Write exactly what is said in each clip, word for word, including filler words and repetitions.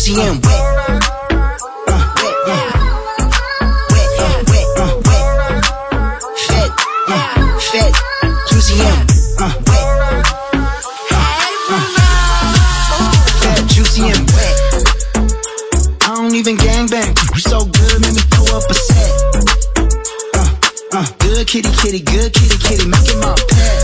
juicy and wet. Uh, wet, uh, wet, uh, wet, uh, wet. Fat, uh, fat, juicy and uh, wet. Uh, fat, juicy and wet. I don't even gangbang. You so good, make me throw up a set. Uh, uh, good kitty, kitty, good kitty, kitty, make it my pet.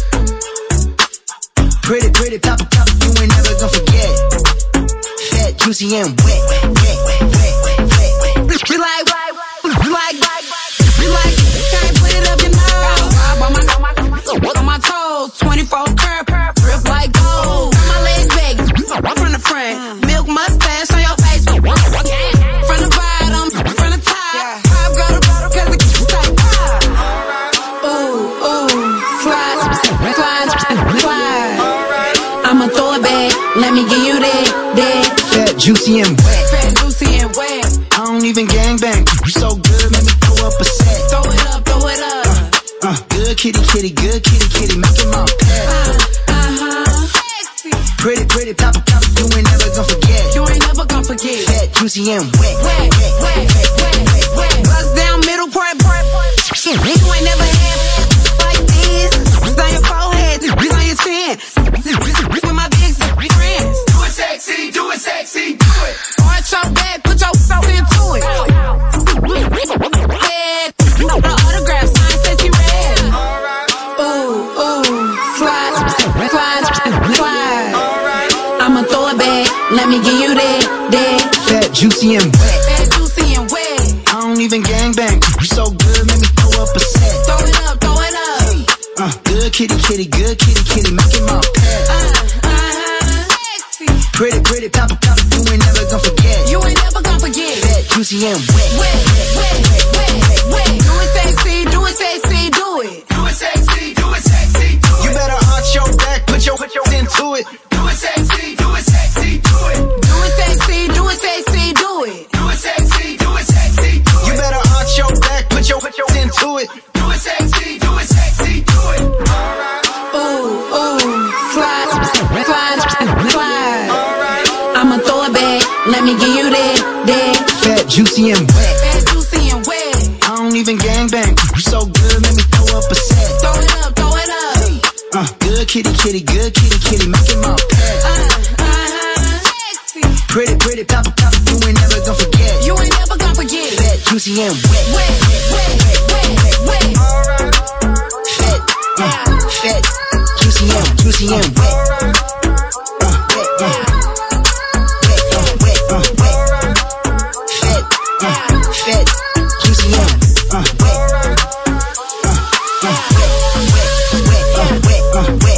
Pretty, pretty, papa, papa, you ain't never gonna forget. Fat, juicy, and wet, wet, wet, wet, wet, wet, wet. We like, we like, we like, can't put it up your nose. On my, on my toes, twenty-four curve, drip like gold. My legs big, from the front, milk mustache on your face. From the bottom, from the top, pop go to bottom, cause the kiss like pop. Ooh, ooh, slide, slide, slide. I'ma throw it back, let me give you that, that. Fat, juicy, and wet. Fat, juicy, and wet. I don't even gangbang. You so good, let me throw up a set. Throw it up, throw it up. Uh, uh, good kitty, kitty, good kitty, kitty, make it my pet. Uh, uh-huh. Sexy. Pretty, pretty, papa, papa, you ain't never gonna forget. You ain't never gonna forget. Fat, juicy, and wet. Wet, wet, wet, wet, wet, wet, wet. Bust down, middle part, part, part. You ain't never had like this. It's on your forehead, it's on your chin. With my big friends. Do it sexy, do it sexy, do it. Arch your back, put your soul into it. Head, the autograph sign says he read. Ooh, ooh, slide, slide, slide. I'ma throw it back, let me give you that, that. Fat, juicy, and wet. Fat, juicy, and wet. I don't even gangbang. You so good, make me throw up a set. Throw it up, throw it up. Uh, good kitty, kitty, good kitty, kitty, make it my pet. Uh, uh-huh. Sexy. Pretty, pretty, papa, papa, you ain't never gonna forget. You ain't never gonna forget. Fat, juicy, and wet. Wet, wet, wet, wet, wet, wet. Do it sexy, do it sexy, do it. Do it sexy, do it sexy, do it. You better arch your back, put your, put your into it. Do it sexy, do it sexy, do it. Do it sexy, do it sexy, do it. Do it sexy, do it sexy, do it. You better arch your back, put your, put your into it. Do it sexy, do it sexy, do it. Ooh, ooh, slide, slide, slide. I'ma throw it back, let me give you that, that. Fat, juicy, and wet. Fat, juicy, and wet. I don't even gangbang. You so good, make me throw up a set. Throw it up, throw it up. Uh, good kitty, kitty, good kitty, kitty, make it my pet. Uh, uh-huh. Sexy. Pretty, pretty, papa, papa, you ain't never gonna forget. You ain't never gonna forget. Fat, juicy, and wet. Wet, wet, wet, wet, wet, wet. Fat, uh, fat, juicy, and juicy, and wet. Uh, wet, uh, wet, uh, wet, uh, wet. Fat, uh, fat, juicy, and uh, wet. Uh, uh, wet, wet, uh, wet, uh, wet.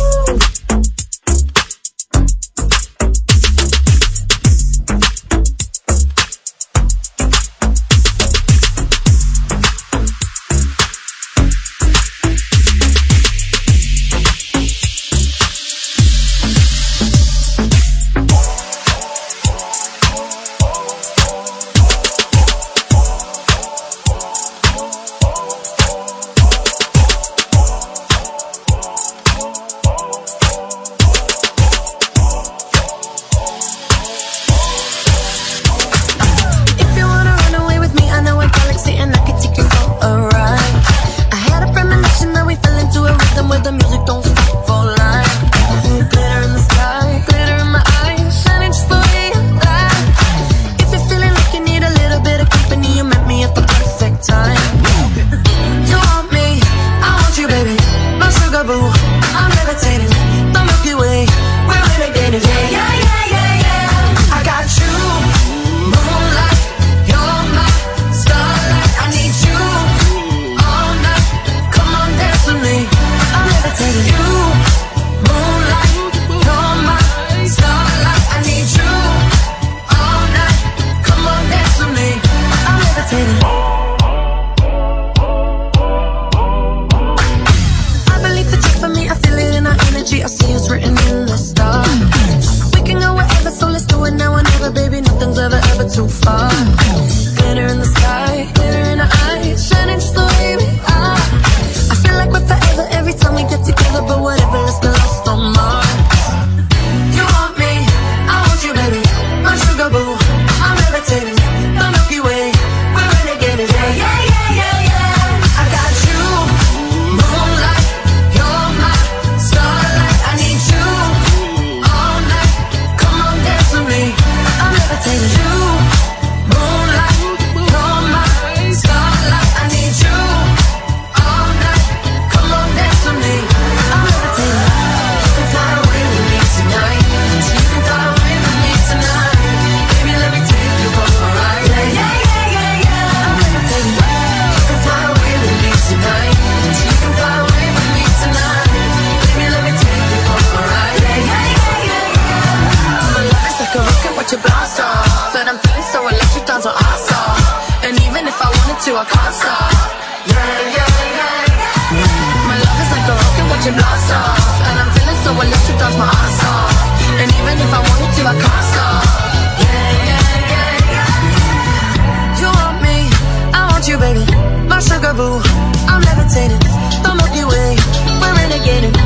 off. Yeah, yeah, yeah, yeah. My love is like a rocket watching blast off, and I'm feeling so electric, that's my ass off. And even if I wanted to, I can't stop. Yeah, yeah, yeah, yeah. You want me, I want you, baby. My sugar boo, I'm levitating. The Milky Way, we're renegading.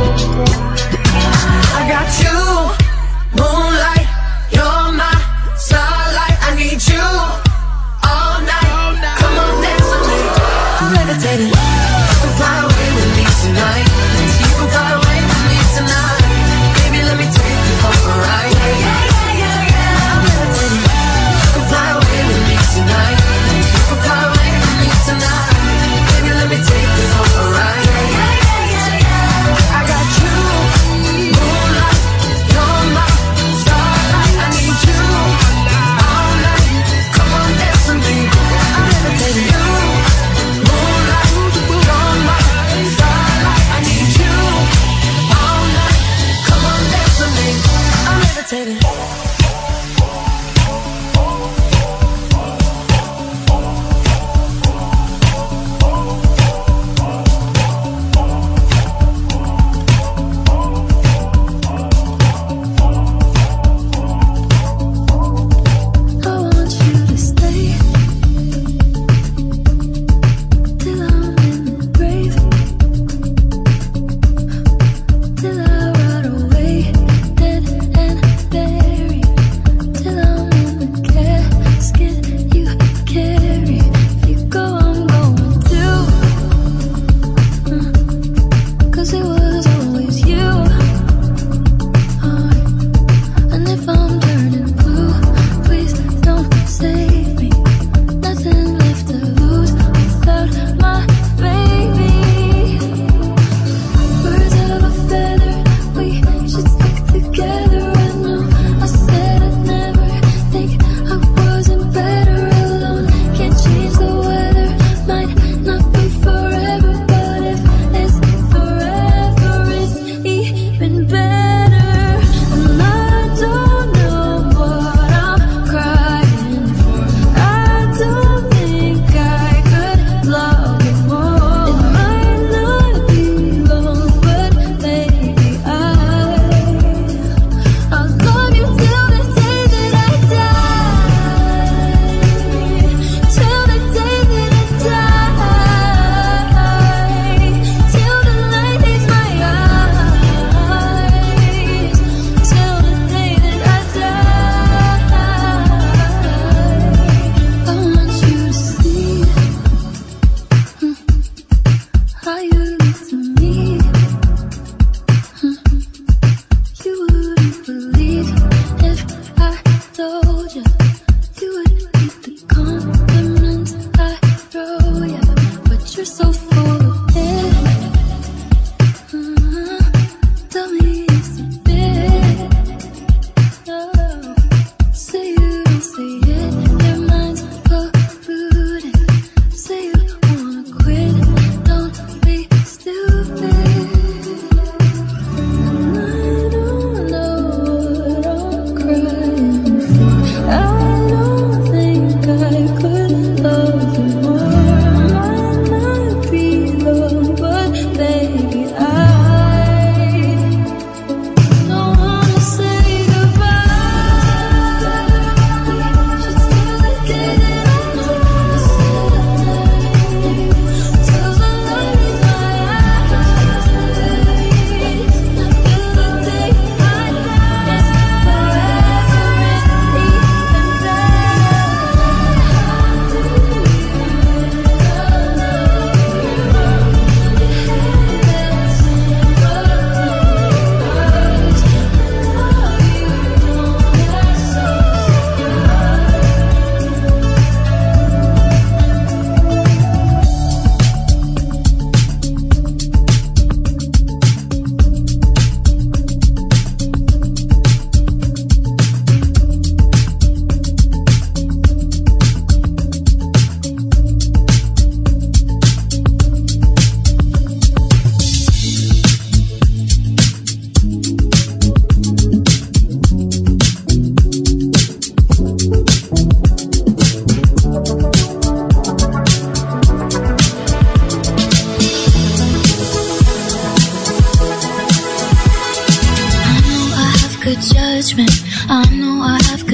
I got you, moonlight, you're my starlight. I need you all night. Come on, dance with me. I'm levitating. You can fly away with me tonight. You can fly away with me tonight. Baby, let me take you for a ride. Yeah, yeah, yeah, yeah. I'm levitating. You can fly away with me tonight. You can fly away with me tonight. Baby, let me take you for a ride. Yeah, yeah, yeah, yeah. I got you, moonlight, you're my starlight. I need you all night. Come on, dance with me. I'm levitating. You, moonlight,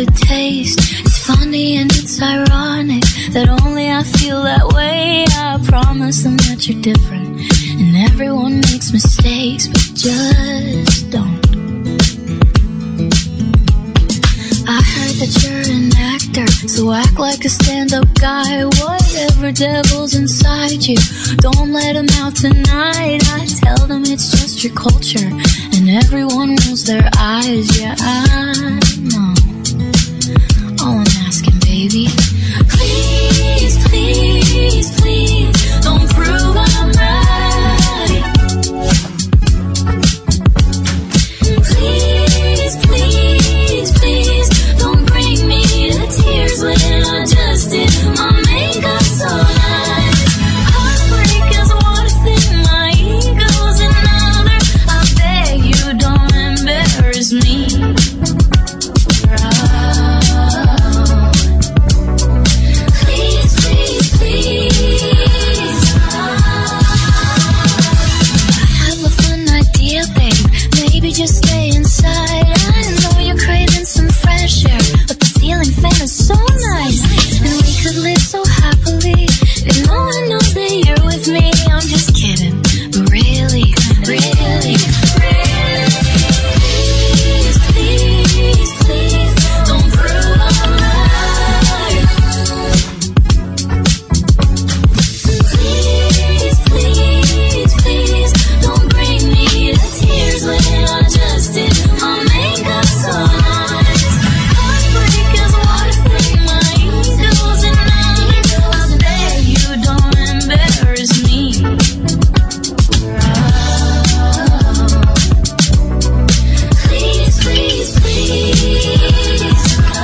it tastes. It's funny and it's ironic that only I feel that way. I promise them that you're different, and everyone makes mistakes, but just don't. I heard that you're an actor, so act like a stand-up guy. Whatever devil's inside you, don't let him out tonight. I tell them it's just your culture, and everyone rolls their eyes. Yeah, I know. All I'm asking, baby, please, please, please, don't prove I'm right. Please, please, please, don't bring me to tears when I just did my makeup so nice. Heartbreak is one thing, my ego's another. I beg you don't embarrass me. Please, please, please. I have a fun idea, babe. Maybe just stay inside. I know you're craving some fresh air, but the ceiling fan is so nice, and we could live so happily if no one knows that you're with me. I'm just kidding, but really, really, really, please, please, please, don't prove I'm right. Please, please, please, don't bring me to tears when I just did my makeup so nice. Heartbreak is one thing, my ego's another. I beg you don't embarrass me. Please, please, please.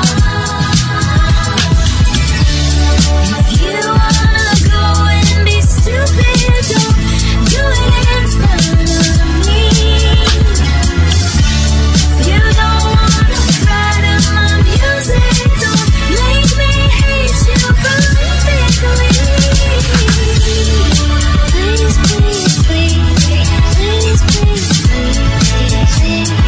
If you wanna go and be stupid, don't do it in front of me. If you don't wanna cry to my music, don't make me hate you politically. Please, please, please, please, please, please, please,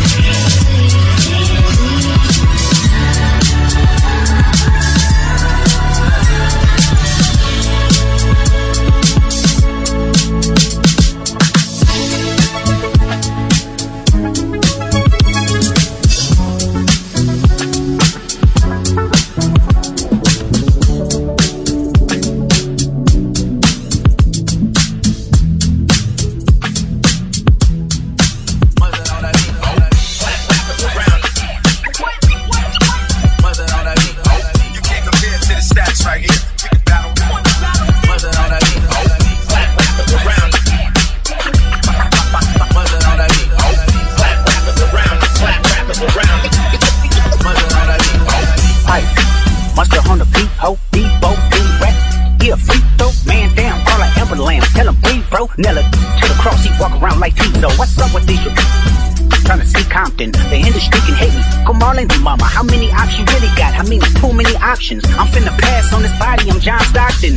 Monster on the beat, ho, Debo, D-Rap. Yeah, freak throw, man down, call like Amber Lamb. Tell him breathe, bro. Nella to the cross, he walk around like Tizo. What's up with these? Trying to see Compton, the industry can hate me. Go Marlon, mama, how many options you really got? I mean, too many options. I'm finna pass on this body, I'm John Stockton.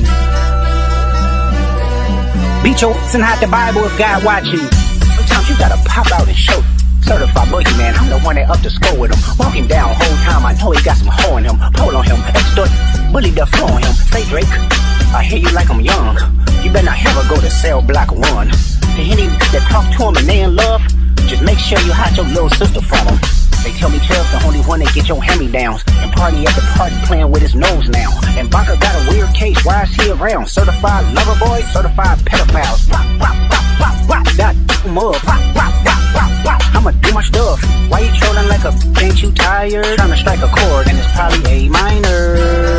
Beat your ass and hide the Bible if God watching. Sometimes you gotta pop out and show. Certified boogeyman, I'm the one that up to score with him. Walking down whole time, I know he got some hoe in him. Pull on him, extort, bully the flow on him. Say Drake, I hear you like I'm young. You better not ever go to cell block one. To any that talk to him and they in love, just make sure you hide your little sister from him. They tell me Chubb's the only one that get your hand-me-downs. And party at the party playing with his nose now. And Baka got a weird case, why is he around? Certified lover boy, certified pedophiles. Rock, rock, rock, rock, rock, that mug. Rock, rock, rock, rock, rock. I'ma do my stuff. Why you trolling like a, ain't you tired? Trying to strike a chord and it's probably A minor.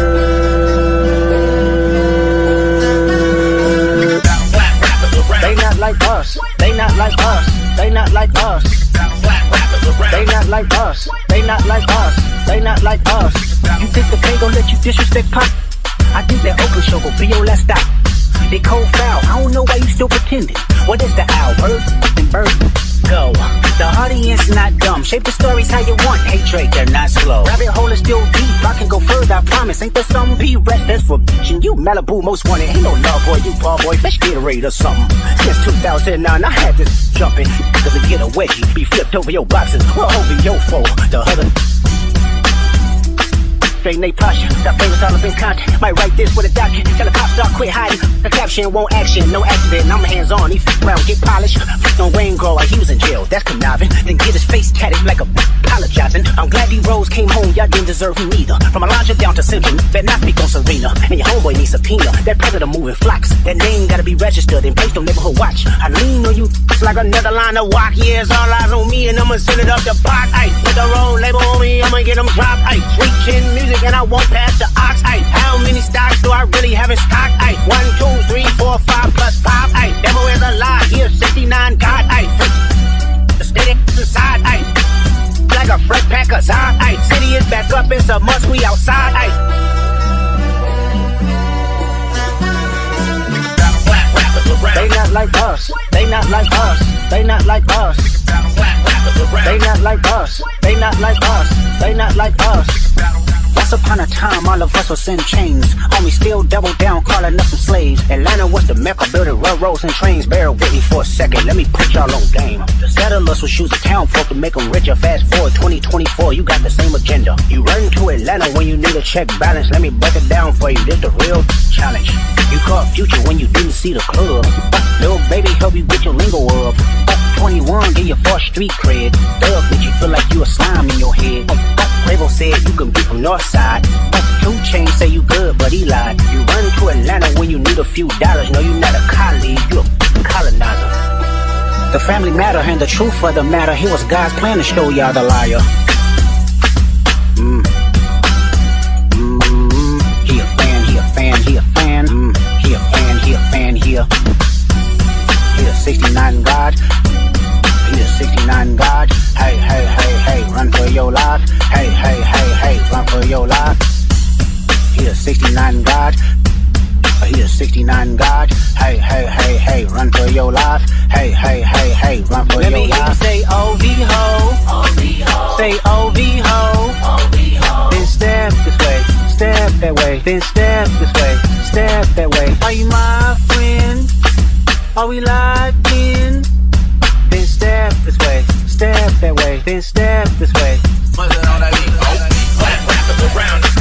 They not like us, they not like us, they not like us. They not like us, they not like us, they not like us. You think the pay gon' let you disrespect Pop? I think that Oakland show gon' be your last stop. They cold foul, I don't know why you still pretending. What is the owl, bird and bird? Go. The audience not dumb, shape the stories how you want. Hey Drake, they're not slow. Rabbit hole is still deep, I can go further, I promise. Ain't there some B-rest that's for bitchin'? You Malibu most wanted, ain't no love boy, you ball boy, fish Gatorade or something. Since two thousand nine, I had this jumping. Cause to get a wedgie, be flipped over your boxes, well over your foe. The other straighten they posture. Got favors all up in contact. Might write this with a doctor. Tell the cops start quit hiding. The caption won't action, no accident. I'm hands on. He f around, get polished. Flicked on Wayne Grow, he was in jail. That's conniving. Then get his face tatted like a apologizing. I'm glad D Rose came home. Y'all didn't deserve him either. From Elijah down to Central, better not speak on Serena. And your homeboy needs subpoena. That predator moving flocks. That name gotta be registered and placed on neighborhood watch. I lean on you like another line of walk. Yeah, it's all eyes on me and I'ma send it up the pot. Ay, put the road label on me, I'ma get them dropped. Ay, reaching music and I won't pass the ox. Ay, how many stocks do I really have in stock? Ay, one, two, three, four, five plus five. Ay, devil is a lie. Here, sixty-nine God. Ay, the steady inside. Ay, like a fresh pack of Zod. Ay, city is back up, it's a must. We outside. Ay. They not like us. They not like us. They not like us. They not like us. They not like us. They not like us. Once upon a time, all of us was in chains. Homie still double down, calling us some slaves. Atlanta was the mecca, building railroads and trains. Bear with me for a second, let me put y'all on game. The settlers was using town folk to make them richer. Fast forward twenty twenty-four, you got the same agenda. You run to Atlanta when you need a check balance. Let me break it down for you, this the real challenge. You caught Future when you didn't see the club. Little baby help you get your lingo up. twenty-one, give you fourth street cred. Thug make you feel like you a slime in your head. Quavo said you can be from Northside. Two Chainz say you good, but he lied. You run to Atlanta when you need a few dollars. No, you not a colleague, you a colonizer. The family matter and the truth of the matter. Here was God's plan to show y'all the liar. Mm. Mm. He a fan, he a fan, he a fan. Mm. He a fan, he a fan, he a. He a sixty-nine God. He a sixty-nine God. Hey, hey, hey, hey, run for your life. Hey, hey, hey, hey, run for your life. He a sixty-nine God. He a sixty-nine God. Hey, hey, hey, hey, run for your life. Hey, hey, hey, hey, run for Let your me life. hear you say O V ho. Say O V ho. Then step this way, step that way. Then step this way, step that way. Are you my friend? Are we locked in? Then step this way, step that way. Then step this way. Mother on that beat, oh, black rappers around us.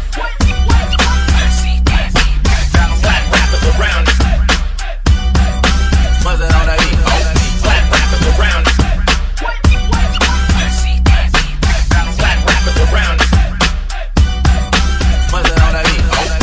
Black rappers around us. Mother on that beat, oh, black rappers around us. Black rappers around us. Mother on that beat, oh.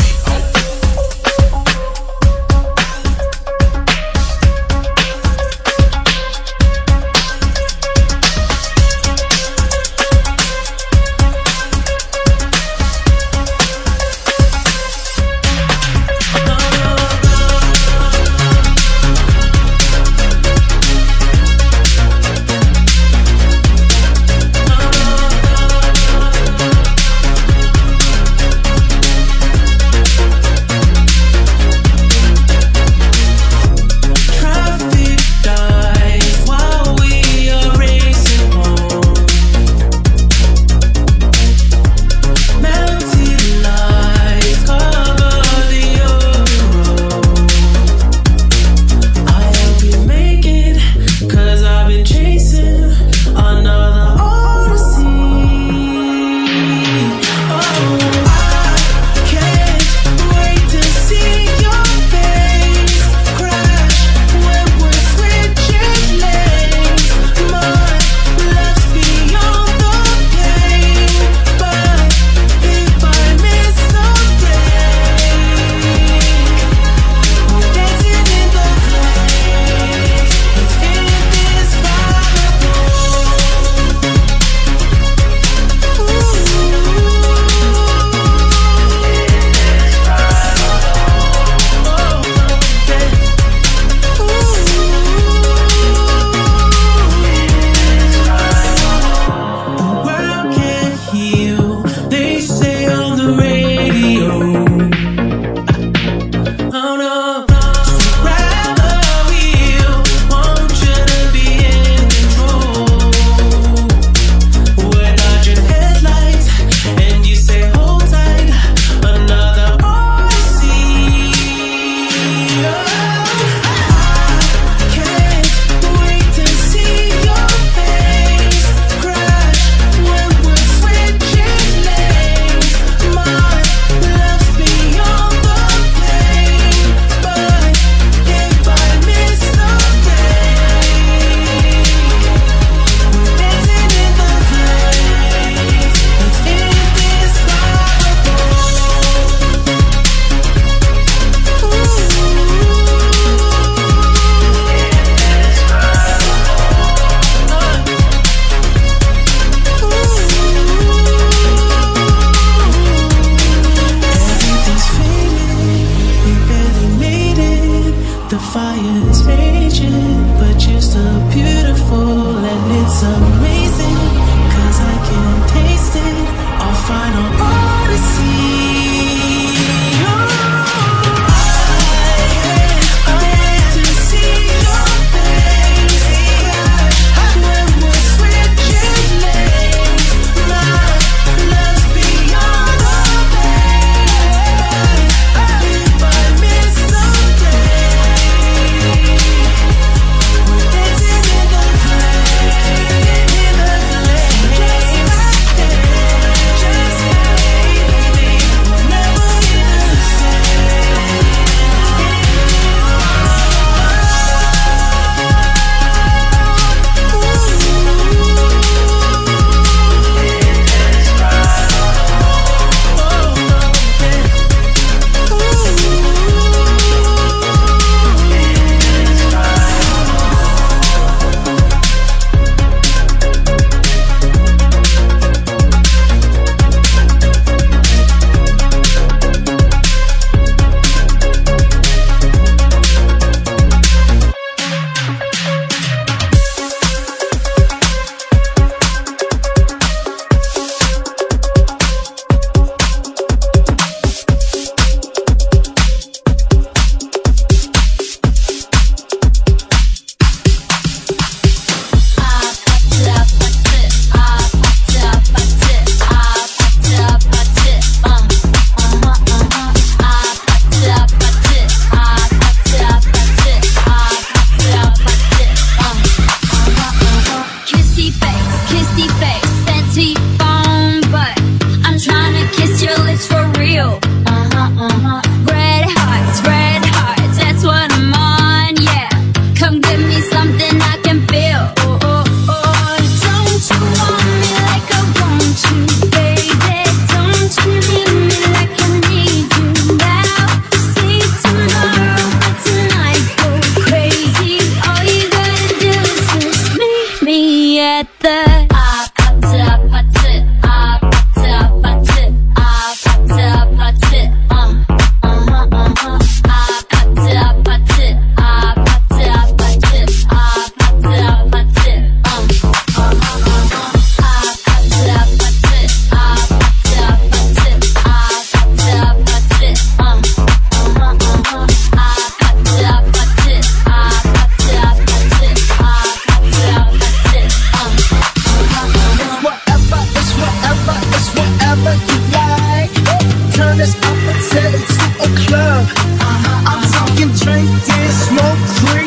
smoke, drink.